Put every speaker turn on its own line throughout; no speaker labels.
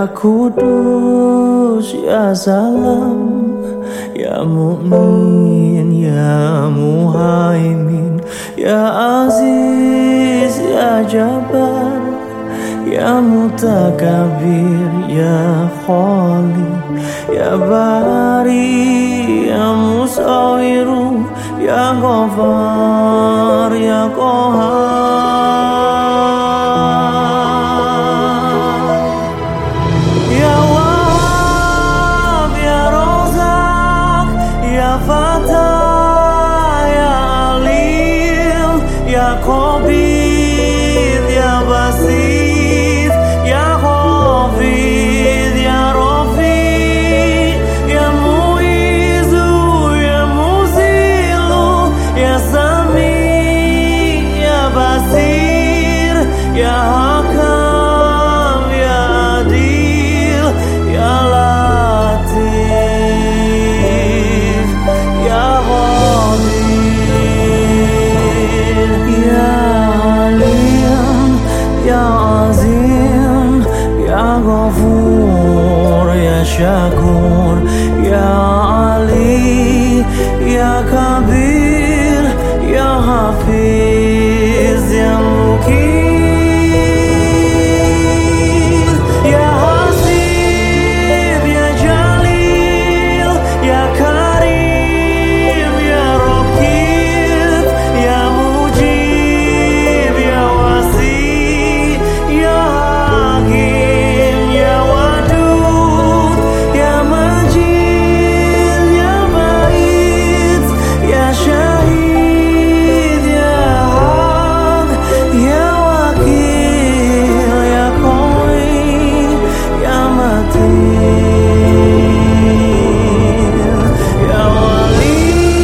Ya Kudus, Ya Salam, Ya Mu'min, Ya Muhaimin, Ya Aziz, Ya Jabbar, Ya Mutakabir, Ya Khalid, Ya Bari, Ya Musawiru, Ya Ghafar, Ya Qahar. Ya Wahhab, Ya Razak, Ya Fatah, Ya Alim, Ya Qabir, Ya Basit, Ya Hafid, Ya Rafi, Ya Muizu, Ya Muzilu, Ya Sami, Ya Basir, Ya Hakam, Ya Adil, Ya Latif, Ya Qadir, Ya Alim, Ya Azim, Ya Ghafur, Ya Syakur, Ya Ali, Ya Kabir, Ya Hafiz, Ya Mukir, Ya Hasib, Ya Jalil, Ya Karim, Ya Raqib, Ya Mujib, Ya Wasi, Ya Hakim, Ya Wadud, Ya Majid, Ya Ba'id, Ya Syahid, Ya Haq, Ya Wakil, Ya Qawi, Ya Matin, Ya Wali.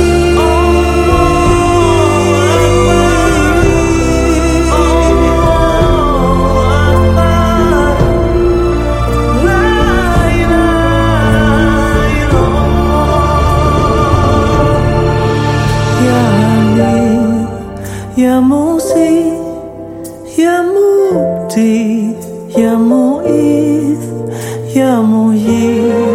Allahu Akbar, La ilaha illallah. Ya Hamid, Ya Musi, Ya Mubdi, Ya Mu'id, Ya Muhyi,